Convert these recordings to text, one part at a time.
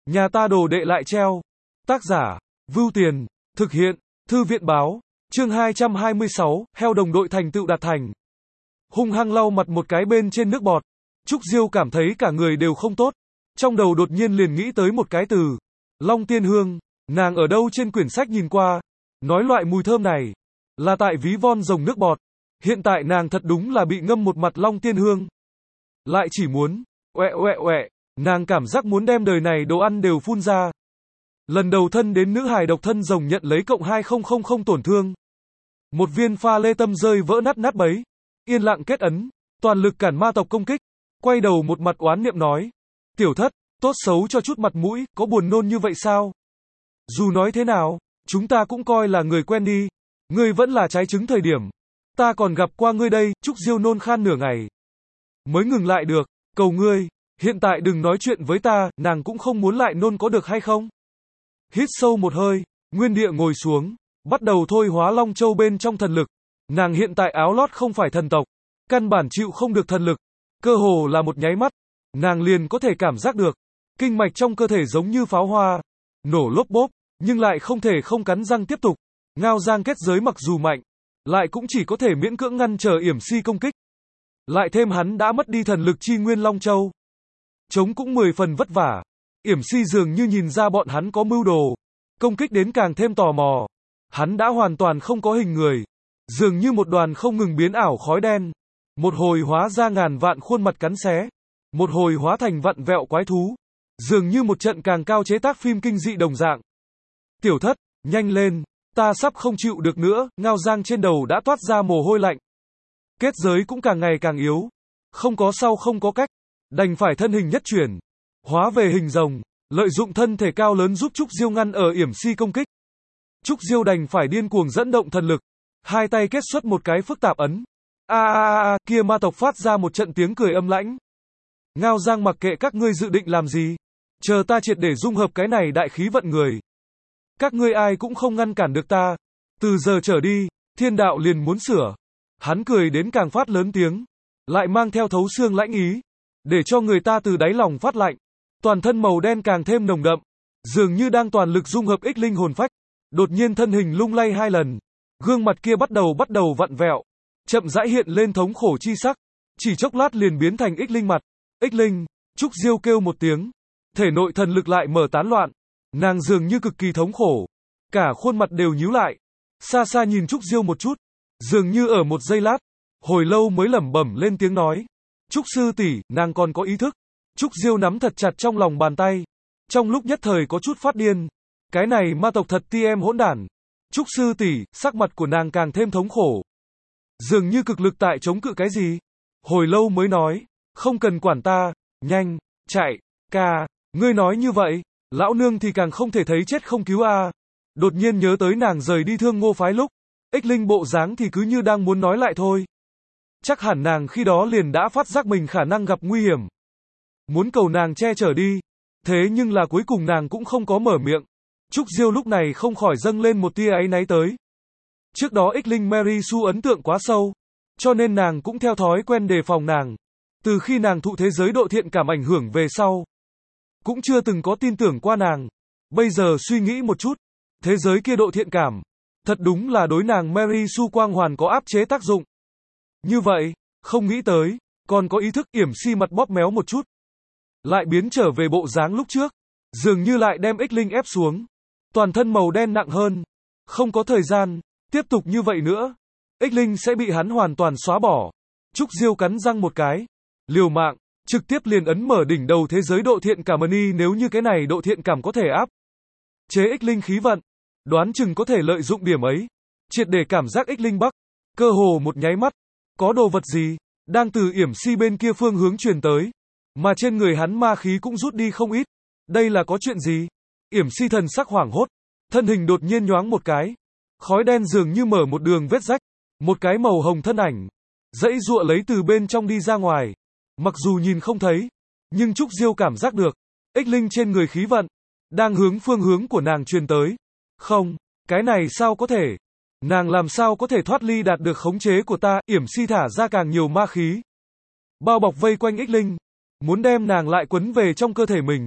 Nhà ta đồ đệ lại treo. Tác giả, Vưu Tiền, thực hiện, Thư viện báo, chương 226, heo đồng đội thành tựu đạt thành. Hung hăng lau mặt một cái bên trên nước bọt. Trúc Diêu cảm thấy cả người đều không tốt. Trong đầu đột nhiên liền nghĩ tới một cái từ. Long tiên hương, nàng ở đâu trên quyển sách nhìn qua. Nói loại mùi thơm này, là tại ví von rồng nước bọt. Hiện tại nàng thật đúng là bị ngâm một mặt long tiên hương. Lại chỉ muốn, oẹ, nàng cảm giác muốn đem đời này đồ ăn đều phun ra. Lần đầu thân đến nữ hài độc thân rồng nhận lấy cộng 2000 tổn thương. Một viên pha lê tâm rơi vỡ nát bấy. Yên lặng kết ấn, toàn lực cản ma tộc công kích. Quay đầu một mặt oán niệm nói. Tiểu thất, tốt xấu cho chút mặt mũi, có buồn nôn như vậy sao? Dù nói thế nào, chúng ta cũng coi là người quen đi. Ngươi vẫn là trái trứng thời điểm. Ta còn gặp qua ngươi đây, Trúc Diêu nôn khan nửa ngày. Mới ngừng lại được, cầu ngươi, hiện tại đừng nói chuyện với ta, nàng cũng không muốn lại nôn có được hay không? Hít sâu một hơi, nguyên địa ngồi xuống, bắt đầu thôi hóa Long Châu bên trong thần lực. Nàng hiện tại áo lót không phải thần tộc, căn bản chịu không được thần lực. Cơ hồ là một nháy mắt, nàng liền có thể cảm giác được. Kinh mạch trong cơ thể giống như pháo hoa, nổ lốp bốp, nhưng lại không thể không cắn răng tiếp tục. Ngao Giang kết giới mặc dù mạnh, lại cũng chỉ có thể miễn cưỡng ngăn trở Yểm Si công kích. Lại thêm hắn đã mất đi thần lực chi nguyên Long Châu. Chống cũng 10 phần vất vả. Yểm Si dường như nhìn ra bọn hắn có mưu đồ. Công kích đến càng thêm tò mò. Hắn đã hoàn toàn không có hình người. Dường như một đoàn không ngừng biến ảo khói đen. Một hồi hóa ra ngàn vạn khuôn mặt cắn xé. Một hồi hóa thành vặn vẹo quái thú. Dường như một trận càng cao chế tác phim kinh dị đồng dạng. Tiểu thất, nhanh lên. Ta sắp không chịu được nữa, Ngao Giang trên đầu đã toát ra mồ hôi lạnh. Kết giới cũng càng ngày càng yếu. Không có sau không có cách. Đành phải thân hình nhất chuyển. Hóa về hình rồng. Lợi dụng thân thể cao lớn giúp Trúc Diêu ngăn ở Yểm Si công kích. Trúc Diêu đành phải điên cuồng dẫn động thần lực. Hai tay kết xuất một cái phức tạp ấn. Kia ma tộc phát ra một trận tiếng cười âm lãnh. Ngao Giang mặc kệ các ngươi dự định làm gì. Chờ ta triệt để dung hợp cái này đại khí vận người. Các ngươi ai cũng không ngăn cản được ta. Từ giờ trở đi, thiên đạo liền muốn sửa. Hắn cười đến càng phát lớn tiếng. Lại mang theo thấu xương lãnh ý. Để cho người ta từ đáy lòng phát lạnh. Toàn thân màu đen càng thêm nồng đậm. Dường như đang toàn lực dung hợp ích linh hồn phách. Đột nhiên thân hình lung lay 2 lần. Gương mặt kia bắt đầu vặn vẹo. Chậm rãi hiện lên thống khổ chi sắc. Chỉ chốc lát liền biến thành ích linh mặt. Ích linh, Trúc Diêu kêu một tiếng. Thể nội thần lực lại mở tán loạn. Nàng dường như cực kỳ thống khổ. Cả khuôn mặt đều nhíu lại. Xa xa nhìn Trúc Diêu một chút. Dường như ở một giây lát. Hồi lâu mới lẩm bẩm lên tiếng nói. Trúc sư tỷ, nàng còn có ý thức. Trúc Diêu nắm thật chặt trong lòng bàn tay. Trong lúc nhất thời có chút phát điên. Cái này ma tộc thật ti em hỗn đản. Trúc sư tỷ, sắc mặt của nàng càng thêm thống khổ. Dường như cực lực tại chống cự cái gì. Hồi lâu mới nói. Không cần quản ta. Nhanh, chạy, ca. Ngươi nói như vậy. Lão nương thì càng không thể thấy chết không cứu a. Đột nhiên nhớ tới nàng rời đi Thương Ngô phái lúc. Ích linh bộ dáng thì cứ như đang muốn nói lại thôi. Chắc hẳn nàng khi đó liền đã phát giác mình khả năng gặp nguy hiểm. Muốn cầu nàng che chở đi. Thế nhưng là cuối cùng nàng cũng không có mở miệng. Trúc Diêu lúc này không khỏi dâng lên một tia áy náy tới. Trước đó ích linh Mary Sue ấn tượng quá sâu. Cho nên nàng cũng theo thói quen đề phòng nàng. Từ khi nàng thụ thế giới độ thiện cảm ảnh hưởng về sau. Cũng chưa từng có tin tưởng qua nàng. Bây giờ suy nghĩ một chút. Thế giới kia độ thiện cảm. Thật đúng là đối nàng Mary Sue quang hoàn có áp chế tác dụng. Như vậy, không nghĩ tới, còn có ý thức. Yểm Si mặt bóp méo một chút. Lại biến trở về bộ dáng lúc trước. Dường như lại đem ích linh ép xuống. Toàn thân màu đen nặng hơn. Không có thời gian, tiếp tục như vậy nữa. Ích linh sẽ bị hắn hoàn toàn xóa bỏ. Trúc Diêu cắn răng một cái. Liều mạng, trực tiếp liền ấn mở đỉnh đầu thế giới độ thiện cảm ni nếu như cái này độ thiện cảm có thể áp chế ích linh khí vận. Đoán chừng có thể lợi dụng điểm ấy. Triệt để cảm giác ích linh bắc. Cơ hồ một nháy mắt. Có đồ vật gì, đang từ Yểm Si bên kia phương hướng truyền tới. Mà trên người hắn ma khí cũng rút đi không ít. Đây là có chuyện gì? Yểm Si thần sắc hoảng hốt. Thân hình đột nhiên nhoáng một cái. Khói đen dường như mở một đường vết rách. Một cái màu hồng thân ảnh. Dãy giụa lấy từ bên trong đi ra ngoài. Mặc dù nhìn không thấy. Nhưng Trúc Diêu cảm giác được. Ích linh trên người khí vận. Đang hướng phương hướng của nàng truyền tới. Không, cái này sao có thể? Nàng làm sao có thể thoát ly đạt được khống chế của ta? Yểm Si thả ra càng nhiều ma khí. Bao bọc vây quanh ích linh. Muốn đem nàng lại quấn về trong cơ thể mình.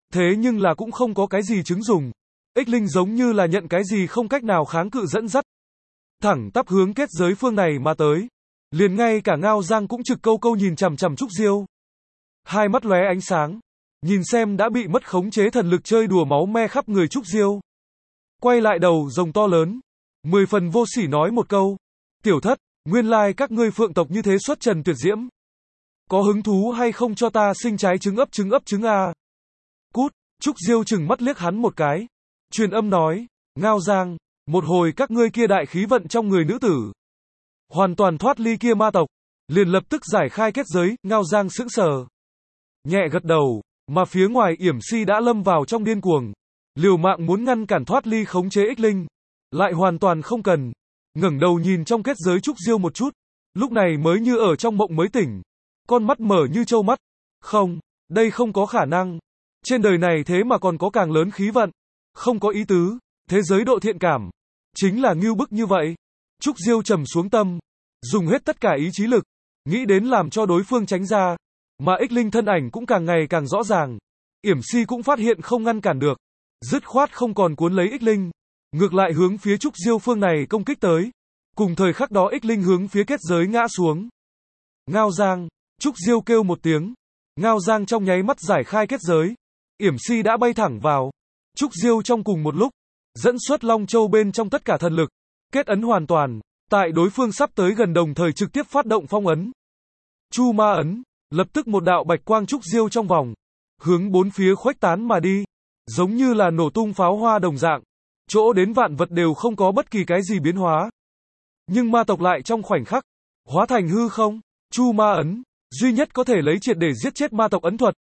Thế nhưng là cũng không có cái gì chứng dùng. Ích Linh giống như là nhận cái gì không cách nào kháng cự dẫn dắt. Thẳng tắp hướng kết giới phương này mà tới. Liền ngay cả Ngao Giang cũng trực câu câu nhìn chằm chằm Trúc Diêu. Hai mắt lóe ánh sáng. Nhìn xem đã bị mất khống chế thần lực chơi đùa máu me khắp người Trúc Diêu. Quay lại đầu rồng to lớn. 10 phần vô sỉ nói một câu. Tiểu thất, nguyên lai các ngươi phượng tộc như thế xuất trần tuyệt diễm. Có hứng thú hay không cho ta sinh trái trứng ấp trứng à? Cút, Trúc Diêu chừng mắt liếc hắn một cái. Truyền âm nói, Ngao Giang, một hồi các ngươi kia đại khí vận trong người nữ tử. Hoàn toàn thoát ly kia ma tộc. Liền lập tức giải khai kết giới, Ngao Giang sững sờ. Nhẹ gật đầu, mà phía ngoài Yểm Si đã lâm vào trong điên cuồng. Liều mạng muốn ngăn cản thoát ly khống chế Ích Linh. Lại hoàn toàn không cần. Ngẩng đầu nhìn trong kết giới Trúc Diêu một chút. Lúc này mới như ở trong mộng mới tỉnh. Con mắt mở như trâu mắt. Không, đây không có khả năng. Trên đời này thế mà còn có càng lớn khí vận. Không có ý tứ. Thế giới độ thiện cảm. Chính là ngưu bức như vậy. Trúc Diêu trầm xuống tâm. Dùng hết tất cả ý chí lực. Nghĩ đến làm cho đối phương tránh ra. Mà Ích Linh thân ảnh cũng càng ngày càng rõ ràng. Yểm Si cũng phát hiện không ngăn cản được. Dứt khoát không còn cuốn lấy Ích Linh. Ngược lại hướng phía Trúc Diêu phương này công kích tới. Cùng thời khắc đó Ích Linh hướng phía kết giới ngã xuống. Ngao Giang. Trúc Diêu kêu một tiếng. Ngao Giang trong nháy mắt giải khai kết giới. Yểm Si đã bay thẳng vào. Trúc Diêu trong cùng một lúc. Dẫn xuất Long Châu bên trong tất cả thần lực. Kết ấn hoàn toàn. Tại đối phương sắp tới gần đồng thời trực tiếp phát động phong ấn. Chu Ma ấn. Lập tức một đạo bạch quang Trúc Diêu trong vòng. Hướng bốn phía khuếch tán mà đi. Giống như là nổ tung pháo hoa đồng dạng. Chỗ đến vạn vật đều không có bất kỳ cái gì biến hóa. Nhưng ma tộc lại trong khoảnh khắc. Hóa thành hư không. Chu Ma ấn. Duy nhất có thể lấy triệt để giết chết ma tộc ấn thuật.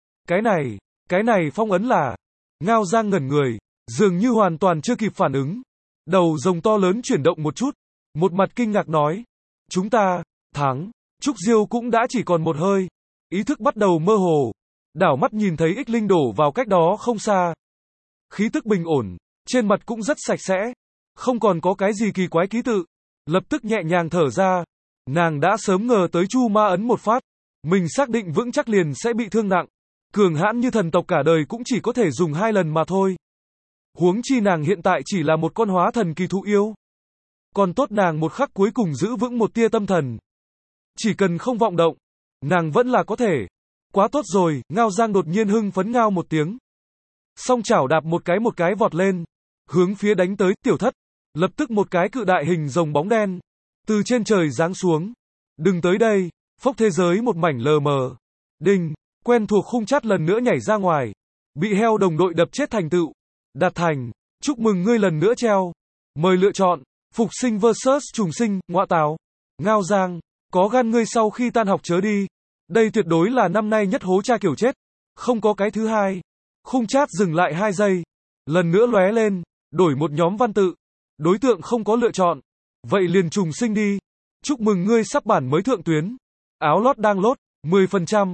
Cái này phong ấn là. Ngao Giang ngẩn người. Dường như hoàn toàn chưa kịp phản ứng. Đầu rồng to lớn chuyển động một chút. Một mặt kinh ngạc nói. Chúng ta, thắng. Trúc Diêu cũng đã chỉ còn một hơi. Ý thức bắt đầu mơ hồ. Đảo mắt nhìn thấy Ích Linh đổ vào cách đó không xa. Khí tức bình ổn. Trên mặt cũng rất sạch sẽ. Không còn có cái gì kỳ quái ký tự. Lập tức nhẹ nhàng thở ra. Nàng đã sớm ngờ tới Chu Ma ấn một phát. Mình xác định vững chắc liền sẽ bị thương nặng. Cường hãn như thần tộc cả đời cũng chỉ có thể dùng 2 lần mà thôi. Huống chi nàng hiện tại chỉ là một con hóa thần kỳ thú yêu. Còn tốt nàng một khắc cuối cùng giữ vững một tia tâm thần. Chỉ cần không vọng động. Nàng vẫn là có thể. Quá tốt rồi, Ngao Giang đột nhiên hưng phấn ngao một tiếng. Song chảo đạp một cái vọt lên. Hướng phía đánh tới tiểu thất. Lập tức một cái cự đại hình rồng bóng đen. Từ trên trời giáng xuống. Đừng tới đây. Phốc thế giới một mảnh lờ mờ. Đinh. Quen thuộc khung chát lần nữa nhảy ra ngoài. Bị heo đồng đội đập chết thành tựu. Đạt thành. Chúc mừng ngươi lần nữa treo. Mời lựa chọn. Phục sinh vs trùng sinh, ngọa tào. Ngao Giang. Có gan ngươi sau khi tan học chớ đi. Đây tuyệt đối là năm nay nhất hố cha kiểu chết. Không có cái thứ hai. Khung chat dừng lại 2 giây. Lần nữa lóe lên. Đổi một nhóm văn tự. Đối tượng không có lựa chọn. Vậy liền trùng sinh đi. Chúc mừng ngươi sắp bản mới thượng tuyến. Áo lót đang lốt. 10%,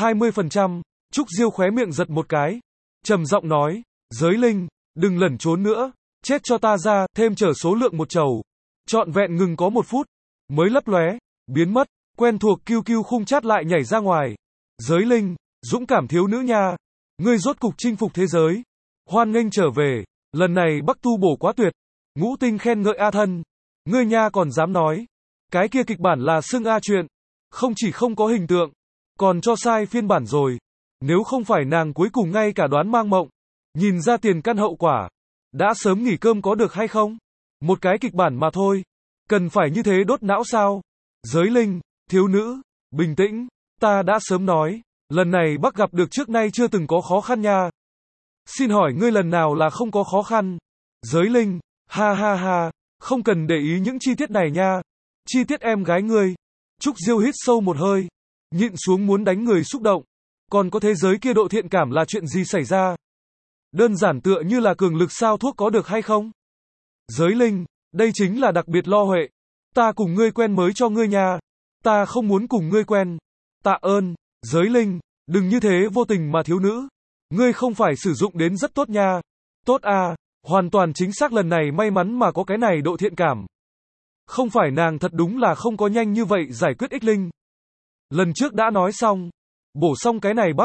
20%. Trúc Diêu khóe miệng giật một cái. Trầm giọng nói. Giới linh. Đừng lẩn trốn nữa. Chết cho ta ra. Thêm trở số lượng một chầu. Trọn vẹn ngừng có 1 phút. Mới lấp lóe. Biến mất. Quen thuộc QQ khung chat lại nhảy ra ngoài. Giới linh. Dũng cảm thiếu nữ nha. Ngươi rốt cục chinh phục thế giới. Hoan nghênh trở về. Lần này Bắc tu bổ quá tuyệt. Ngũ tinh khen ngợi A thân. Ngươi nha còn dám nói. Cái kia kịch bản là xưng A chuyện. Không chỉ không có hình tượng. Còn cho sai phiên bản rồi. Nếu không phải nàng cuối cùng ngay cả đoán mang mộng. Nhìn ra tiền căn hậu quả. Đã sớm nghỉ cơm có được hay không? Một cái kịch bản mà thôi. Cần phải như thế đốt não sao? Giới linh. Thiếu nữ. Bình tĩnh. Ta đã sớm nói. Lần này Bắc gặp được trước nay chưa từng có khó khăn nha. Xin hỏi ngươi lần nào là không có khó khăn? Giới linh. Ha ha ha. Không cần để ý những chi tiết này nha. Chi tiết em gái ngươi. Trúc Diêu hít sâu một hơi. Nhịn xuống muốn đánh người xúc động. Còn có thế giới kia độ thiện cảm là chuyện gì xảy ra? Đơn giản tựa như là cường lực sao thuốc có được hay không? Giới linh. Đây chính là đặc biệt lo huệ. Ta cùng ngươi quen mới cho ngươi nha. Ta không muốn cùng ngươi quen. Tạ ơn. Giới linh. Đừng như thế vô tình mà thiếu nữ. Ngươi không phải sử dụng đến rất tốt nha. Tốt à. Hoàn toàn chính xác lần này may mắn mà có cái này độ thiện cảm. Không phải nàng thật đúng là không có nhanh như vậy giải quyết Ích Linh. Lần trước đã nói xong. Bổ xong cái này Bắc.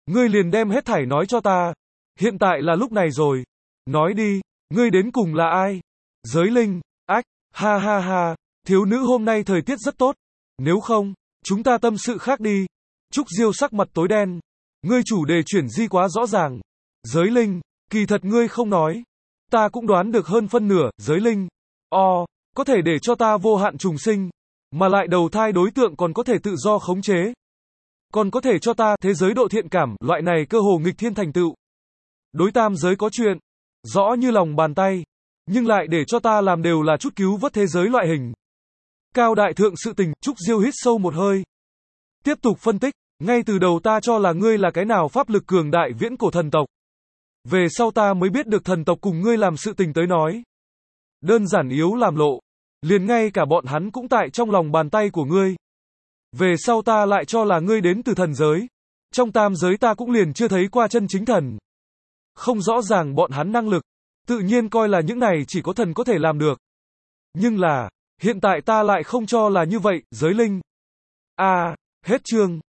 Ngươi liền đem hết thảy nói cho ta. Hiện tại là lúc này rồi. Nói đi, ngươi đến cùng là ai? Giới linh, ách, ha ha ha, thiếu nữ hôm nay thời tiết rất tốt. Nếu không, chúng ta tâm sự khác đi. Trúc Diêu sắc mặt tối đen. Ngươi chủ đề chuyển di quá rõ ràng. Giới linh, kỳ thật ngươi không nói. Ta cũng đoán được hơn phân nửa, giới linh. Có thể để cho ta vô hạn trùng sinh. Mà lại đầu thai đối tượng còn có thể tự do khống chế. Còn có thể cho ta thế giới độ thiện cảm, loại này cơ hồ nghịch thiên thành tựu. Đối tam giới có chuyện. Rõ như lòng bàn tay. Nhưng lại để cho ta làm đều là chút cứu vớt thế giới loại hình. Cao đại thượng sự tình, Trúc Diêu hít sâu một hơi. Tiếp tục phân tích, ngay từ đầu ta cho là ngươi là cái nào pháp lực cường đại viễn cổ thần tộc. Về sau ta mới biết được thần tộc cùng ngươi làm sự tình tới nói. Đơn giản yếu làm lộ. Liền ngay cả bọn hắn cũng tại trong lòng bàn tay của ngươi. Về sau ta lại cho là ngươi đến từ thần giới. Trong tam giới ta cũng liền chưa thấy qua chân chính thần. Không rõ ràng bọn hắn năng lực. Tự nhiên coi là những này chỉ có thần có thể làm được. Nhưng là, hiện tại ta lại không cho là như vậy, giới linh. Hết chương.